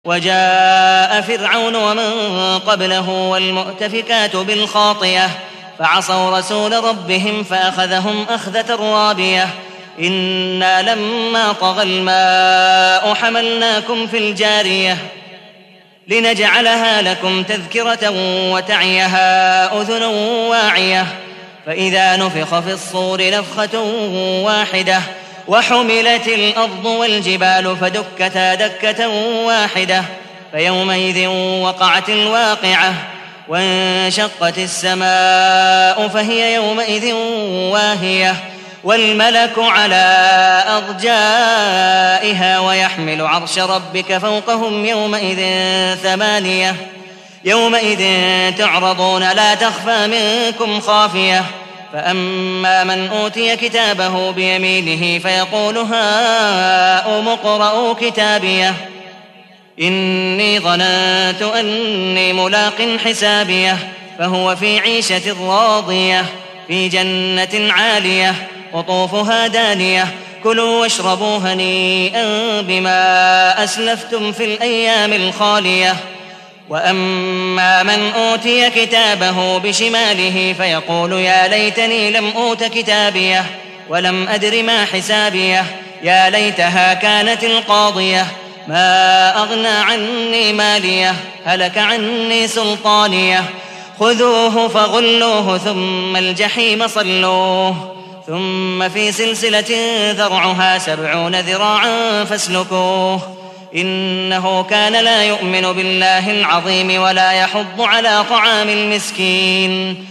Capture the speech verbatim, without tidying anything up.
وجاء فرعون ومن قبله والمؤتفكات بالخاطئة فعصوا رسول ربهم فأخذهم أخذة رابية إنا لما طغى الماء حملناكم في الجارية لنجعلها لكم تذكرة وتعيها أذن واعية فإذا نفخ في الصور نفخة واحدة وحملت الأرض والجبال فدكتا دكة واحدة فيومئذ وقعت الواقعة وانشقت السماء فهي يومئذ واهية والملك على أرجائها ويحمل عرش ربك فوقهم يومئذ ثمانية يومئذ تعرضون لا تخفى منكم خافية فأما من أوتي كتابه بيمينه فيقول هاؤم اقرءوا كتابيه إني ظننت أني ملاق حسابيه فهو في عيشة راضية في جنة عالية قطوفها دانية كلوا واشربوا هنيئا بما أسلفتم في الأيام الخالية وأما من أوتي كتابه بشماله فيقول يا ليتني لم أوت كتابيه ولم أدر ما حسابيه يا ليتها كانت القاضية ما أغنى عني ماليه هلك عني سلطانيه خذوه فغلوه ثم الجحيم صلوه ثم في سلسلة ذرعها سبعون ذراعا فاسلكوه إنه كان لا يؤمن بالله العظيم ولا يحض على طعام المسكين